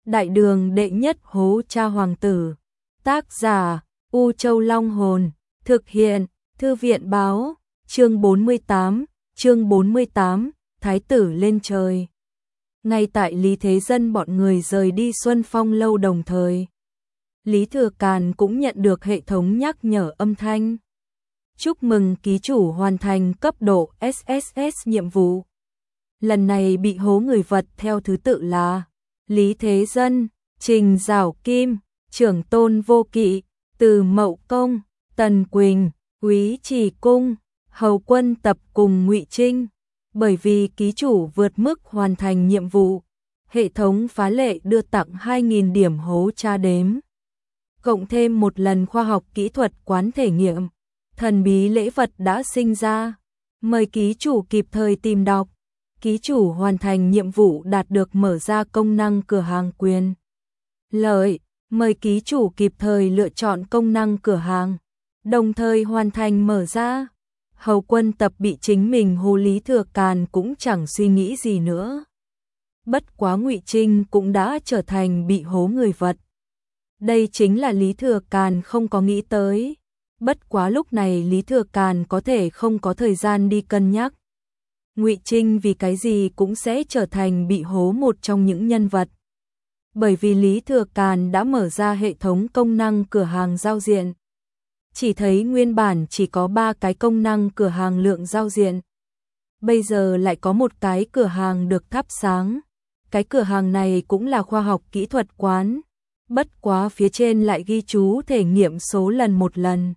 Đại đường đệ nhất hố cha hoàng tử. Tác giả U Châu Long Hồn. Thực hiện Thư viện Báo. Chương 48, Thái tử lên trời. Ngay tại Lý Thế Dân bọn người rời đi Xuân Phong lâu đồng thời, Lý Thừa Càn cũng nhận được hệ thống nhắc nhở âm thanh. Chúc mừng ký chủ hoàn thành cấp độ SSS nhiệm vụ. Lần này bị hố người vật theo thứ tự là Lý Thế Dân, Trình Giảo Kim, Trưởng Tôn Vô Kỵ, Từ Mậu Công, Tần Quỳnh, Úy Trì Cung, Hầu Quân Tập cùng Ngụy Trinh. Bởi vì ký chủ vượt mức hoàn thành nhiệm vụ, hệ thống phá lệ đưa tặng 2.000 điểm hố tra đếm. Cộng thêm một lần khoa học kỹ thuật quán thể nghiệm, thần bí lễ vật đã sinh ra. Mời ký chủ kịp thời tìm đọc. Ký chủ hoàn thành nhiệm vụ đạt được mở ra công năng cửa hàng quyền lợi. Mời ký chủ kịp thời lựa chọn công năng cửa hàng, đồng thời hoàn thành mở ra. Hầu Quân Tập bị chính mình hô Lý Thừa Càn cũng chẳng suy nghĩ gì nữa. Bất quá Ngụy Trinh cũng đã trở thành bị hố người vật. Đây chính là Lý Thừa Càn không có nghĩ tới. Bất quá lúc này Lý Thừa Càn có thể không có thời gian đi cân nhắc. Ngụy Trinh vì cái gì cũng sẽ trở thành bị hố một trong những nhân vật. Bởi vì Lý Thừa Càn đã mở ra hệ thống công năng cửa hàng giao diện. Chỉ thấy nguyên bản chỉ có 3 cái công năng cửa hàng lượng giao diện. Bây giờ lại có một cái cửa hàng được thắp sáng. Cái cửa hàng này cũng là khoa học kỹ thuật quán. Bất quá phía trên lại ghi chú thể nghiệm số lần một lần.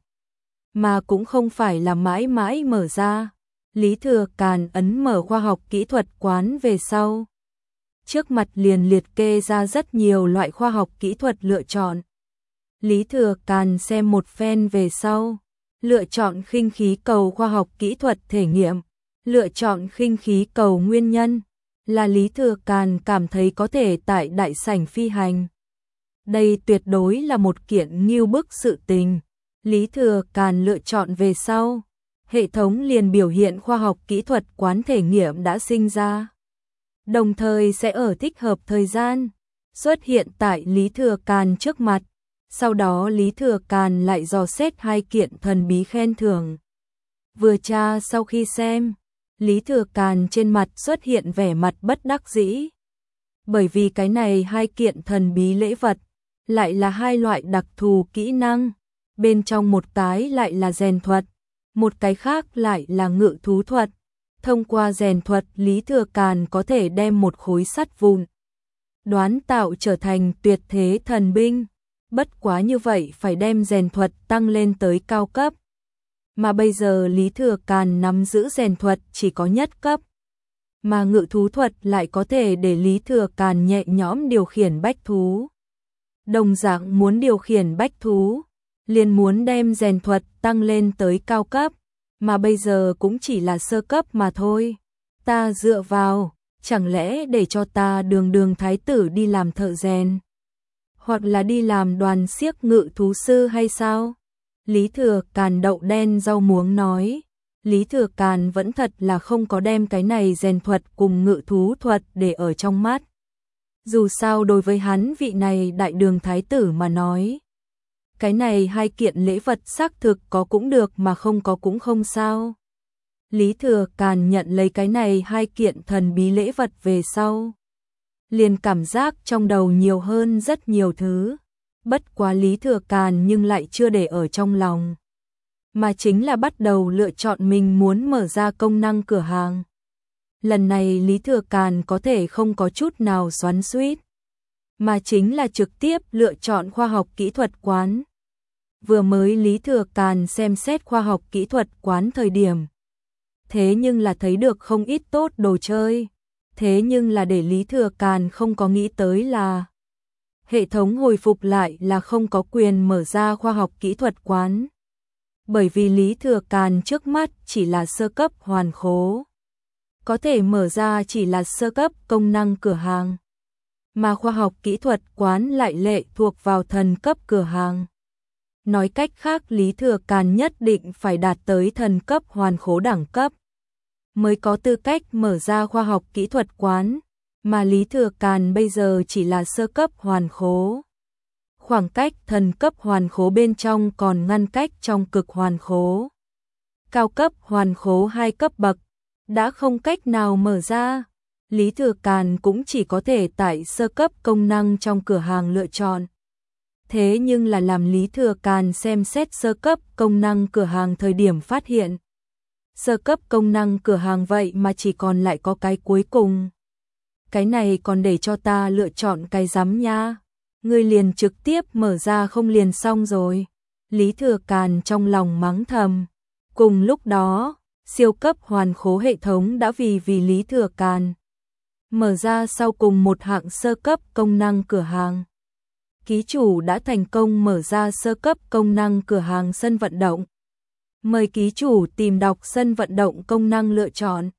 Mà cũng không phải là mãi mãi mở ra. Lý Thừa Càn ấn mở khoa học kỹ thuật quán về sau. Trước mặt liền liệt kê ra rất nhiều loại khoa học kỹ thuật lựa chọn. Lý Thừa Càn xem một phen về sau, lựa chọn khinh khí cầu khoa học kỹ thuật thể nghiệm, lựa chọn khinh khí cầu nguyên nhân, là Lý Thừa Càn cảm thấy có thể tại đại sảnh phi hành. Đây tuyệt đối là một kiện ngưu bức sự tình. Lý Thừa Càn lựa chọn về sau, hệ thống liền biểu hiện khoa học kỹ thuật quán thể nghiệm đã sinh ra. Đồng thời sẽ ở thích hợp thời gian xuất hiện tại Lý Thừa Càn trước mặt. Sau đó Lý Thừa Càn lại dò xét 2 kiện thần bí khen thưởng. Vừa tra sau khi xem, Lý Thừa Càn trên mặt xuất hiện vẻ mặt bất đắc dĩ. Bởi vì cái này 2 kiện thần bí lễ vật lại là 2 loại đặc thù kỹ năng. Bên trong một cái lại là rèn thuật, một cái khác lại là ngự thú thuật. Thông qua rèn thuật, Lý Thừa Càn có thể đem một khối sắt vụn đoán tạo trở thành tuyệt thế thần binh. Bất quá như vậy phải đem rèn thuật tăng lên tới cao cấp. Mà bây giờ Lý Thừa Càn nắm giữ rèn thuật chỉ có nhất cấp. Mà ngự thú thuật lại có thể để Lý Thừa Càn nhẹ nhõm điều khiển bách thú. Đồng dạng muốn điều khiển bách thú, liền muốn đem rèn thuật tăng lên tới cao cấp. Mà bây giờ cũng chỉ là sơ cấp mà thôi. Ta dựa vào, chẳng lẽ để cho ta đường thái tử đi làm thợ rèn? Hoặc là đi làm đoàn xiếc ngự thú sư hay sao? Lý Thừa Càn đậu đen rau muống nói. Lý Thừa Càn vẫn thật là không có đem cái này rèn thuật cùng ngự thú thuật để ở trong mắt. Dù sao đối với hắn vị này đại đường thái tử mà nói, cái này 2 kiện lễ vật xác thực có cũng được mà không có cũng không sao. Lý Thừa Càn nhận lấy cái này 2 kiện thần bí lễ vật về sau, liền cảm giác trong đầu nhiều hơn rất nhiều thứ. Bất quá Lý Thừa Càn nhưng lại chưa để ở trong lòng, mà chính là bắt đầu lựa chọn mình muốn mở ra công năng cửa hàng. Lần này Lý Thừa Càn có thể không có chút nào xoắn xuýt, mà chính là trực tiếp lựa chọn khoa học kỹ thuật quán. Vừa mới Lý Thừa Càn xem xét khoa học kỹ thuật quán thời điểm, thế nhưng là thấy được không ít tốt đồ chơi. Thế nhưng là để Lý Thừa Càn không có nghĩ tới là hệ thống hồi phục lại là không có quyền mở ra khoa học kỹ thuật quán. Bởi vì Lý Thừa Càn trước mắt chỉ là sơ cấp hoàn khố, có thể mở ra chỉ là sơ cấp công năng cửa hàng. Mà khoa học kỹ thuật quán lại lệ thuộc vào thần cấp cửa hàng. Nói cách khác Lý Thừa Càn nhất định phải đạt tới thần cấp hoàn khố đẳng cấp mới có tư cách mở ra khoa học kỹ thuật quán. mà Lý Thừa Càn bây giờ chỉ là sơ cấp hoàn khố. Khoảng cách thần cấp hoàn khố bên trong còn ngăn cách trong cực hoàn khố. Cao cấp hoàn khố 2 cấp bậc, đã không cách nào mở ra. Lý Thừa Càn cũng chỉ có thể tại sơ cấp công năng trong cửa hàng lựa chọn. Thế nhưng là làm Lý Thừa Càn xem xét sơ cấp công năng cửa hàng thời điểm phát hiện. Sơ cấp công năng cửa hàng vậy mà chỉ còn lại có cái cuối cùng. Cái này còn để cho ta lựa chọn cái rắm nha. Ngươi liền trực tiếp mở ra không liền xong rồi. Lý Thừa Càn trong lòng mắng thầm. Cùng lúc đó, siêu cấp hoàn khố hệ thống đã vì Lý Thừa Càn mở ra sau cùng một hạng sơ cấp công năng cửa hàng. Ký chủ đã thành công mở ra sơ cấp công năng cửa hàng sân vận động. Mời ký chủ tìm đọc sân vận động công năng lựa chọn.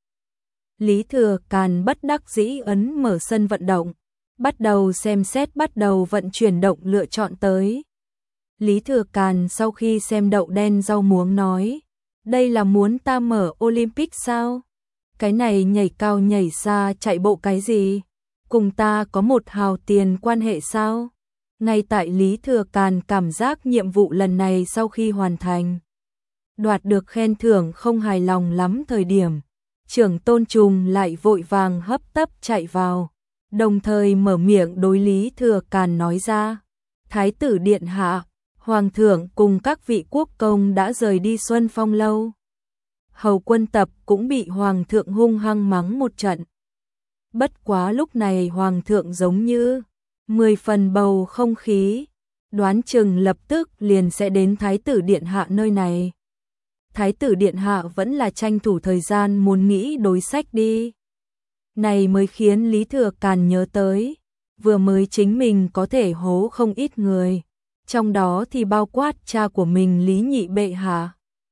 Lý Thừa Càn bất đắc dĩ ấn mở sân vận động, bắt đầu xem xét bắt đầu vận chuyển động lựa chọn tới. Lý Thừa Càn sau khi xem đậu đen rau muống nói, đây là muốn ta mở Olympic sao? Cái này nhảy cao nhảy xa chạy bộ cái gì? Cùng ta có một hào tiền quan hệ sao? Ngay tại Lý Thừa Càn cảm giác nhiệm vụ lần này sau khi hoàn thành, đoạt được khen thưởng không hài lòng lắm thời điểm, Trưởng Tôn Trùng lại vội vàng hấp tấp chạy vào, đồng thời mở miệng đối Lý Thừa Càn nói ra, Thái tử điện hạ, Hoàng thượng cùng các vị quốc công đã rời đi Xuân Phong lâu. Hầu quân tập cũng bị Hoàng thượng hung hăng mắng một trận. Bất quá lúc này Hoàng thượng giống như 10 phần bầu không khí, đoán chừng lập tức liền sẽ đến Thái tử điện hạ nơi này. Thái tử điện hạ vẫn là tranh thủ thời gian muốn nghĩ đối sách đi. Này mới khiến Lý Thừa Càn nhớ tới, vừa mới chính mình có thể hố không ít người, trong đó thì bao quát cha của mình Lý Nhị bệ hạ.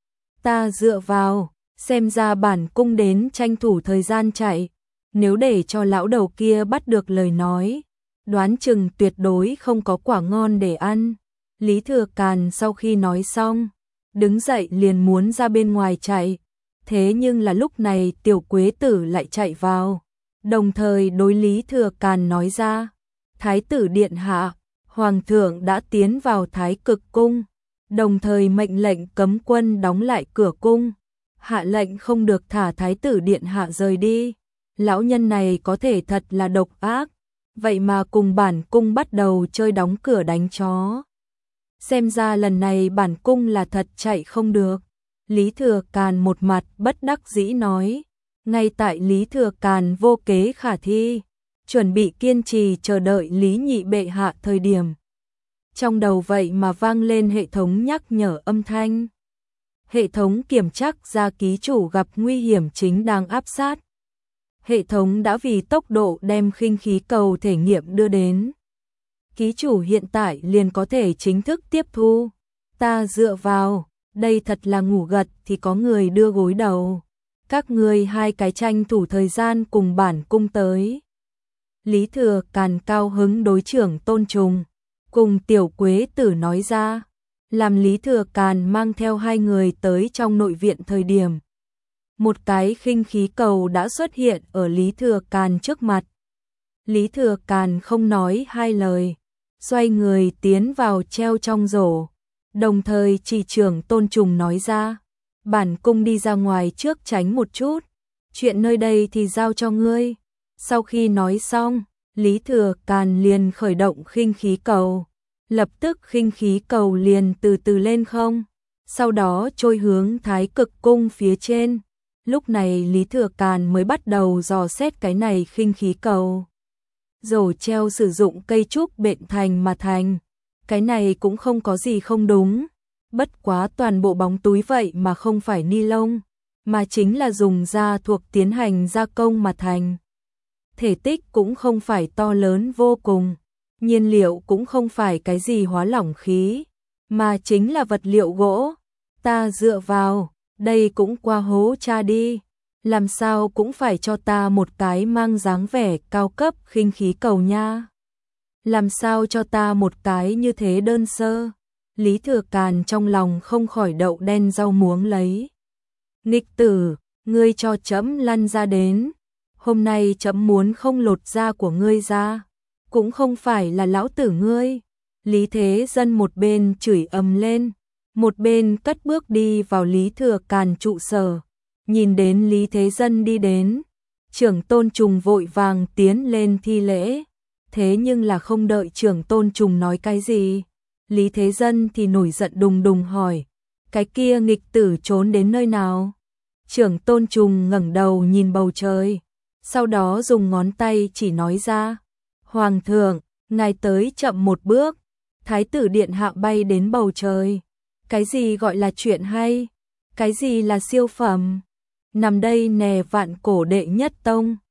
Ta dựa vào, xem ra bản cung đến tranh thủ thời gian chạy, nếu để cho lão đầu kia bắt được lời nói, đoán chừng tuyệt đối không có quả ngon để ăn. Lý Thừa Càn sau khi nói xong, đứng dậy liền muốn ra bên ngoài chạy, thế nhưng là lúc này Tiểu Quế Tử lại chạy vào, đồng thời đối Lý Thừa Càn nói ra, Thái tử điện hạ, Hoàng thượng đã tiến vào Thái Cực cung, đồng thời mệnh lệnh cấm quân đóng lại cửa cung, hạ lệnh không được thả Thái tử điện hạ rời đi. Lão nhân này có thể thật là độc ác, vậy mà cùng bản cung bắt đầu chơi đóng cửa đánh chó. Xem ra lần này bản cung là thật chạy không được. Lý Thừa Càn một mặt bất đắc dĩ nói, ngay tại Lý Thừa Càn vô kế khả thi, chuẩn bị kiên trì chờ đợi Lý Nhị bệ hạ thời điểm. Trong đầu vậy mà vang lên hệ thống nhắc nhở âm thanh. Hệ thống kiểm chắc ra ký chủ gặp nguy hiểm chính đang áp sát. Hệ thống đã vì tốc độ đem khinh khí cầu thể nghiệm đưa đến. Ký chủ hiện tại liền có thể chính thức tiếp thu. Ta dựa vào, đây thật là ngủ gật thì có người đưa gối đầu. Các ngươi hai cái tranh thủ thời gian cùng bản cung tới. Lý Thừa Càn cao hứng đối Trưởng Tôn Trùng, cùng Tiểu Quế Tử nói ra, làm Lý Thừa Càn mang theo hai người tới trong nội viện thời điểm. Một cái khinh khí cầu đã xuất hiện ở Lý Thừa Càn trước mặt. Lý Thừa Càn không nói hai lời, xoay người tiến vào treo trong rổ, đồng thời chỉ Trưởng Tôn Trùng nói ra, bản cung đi ra ngoài trước tránh một chút, chuyện nơi đây thì giao cho ngươi. Sau khi nói xong, Lý Thừa Càn liền khởi động khinh khí cầu, lập tức khinh khí cầu liền từ từ lên không, sau đó trôi hướng Thái Cực cung phía trên. Lúc này Lý Thừa Càn mới bắt đầu dò xét cái này khinh khí cầu. Rổ treo sử dụng cây trúc bện thành mà thành, cái này cũng không có gì không đúng. Bất quá toàn bộ bóng túi vậy mà không phải ni lông, mà chính là dùng da thuộc tiến hành gia công mà thành. Thể tích cũng không phải to lớn vô cùng, nhiên liệu cũng không phải cái gì hóa lỏng khí, mà chính là vật liệu gỗ. Ta dựa vào, đây cũng qua hố cha đi, làm sao cũng phải cho ta một cái mang dáng vẻ cao cấp khinh khí cầu nha. Làm sao cho ta một cái như thế đơn sơ. Lý Thừa Càn trong lòng không khỏi đậu đen rau muống lấy. Nghịch tử, ngươi cho trẫm lăn ra đến. hôm nay chấm muốn không lột da của ngươi ra, cũng không phải là lão tử ngươi. Lý Thế Dân một bên chửi ầm lên, một bên cất bước đi vào Lý Thừa Càn trụ sở. Nhìn đến Lý Thế Dân đi đến, Trưởng Tôn Trùng vội vàng tiến lên thi lễ. Thế nhưng là không đợi Trưởng Tôn Trùng nói cái gì, Lý Thế Dân thì nổi giận đùng đùng hỏi, cái kia nghịch tử trốn đến nơi nào? Trưởng Tôn Trùng ngẩng đầu nhìn bầu trời, sau đó dùng ngón tay chỉ nói ra, Hoàng thượng, ngài tới chậm một bước. Thái tử điện hạ bay đến bầu trời. Cái gì gọi là chuyện hay? Cái gì là siêu phẩm? Nằm đây nè vạn cổ đệ nhất tông.